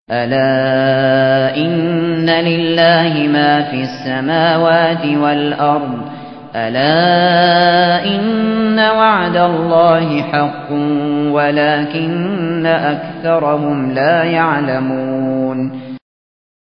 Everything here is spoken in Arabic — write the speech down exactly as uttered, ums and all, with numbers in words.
ألا إن لله ما في السماوات والأرض ألا إن وعد الله حق ولكن أكثرهم لا يعلمون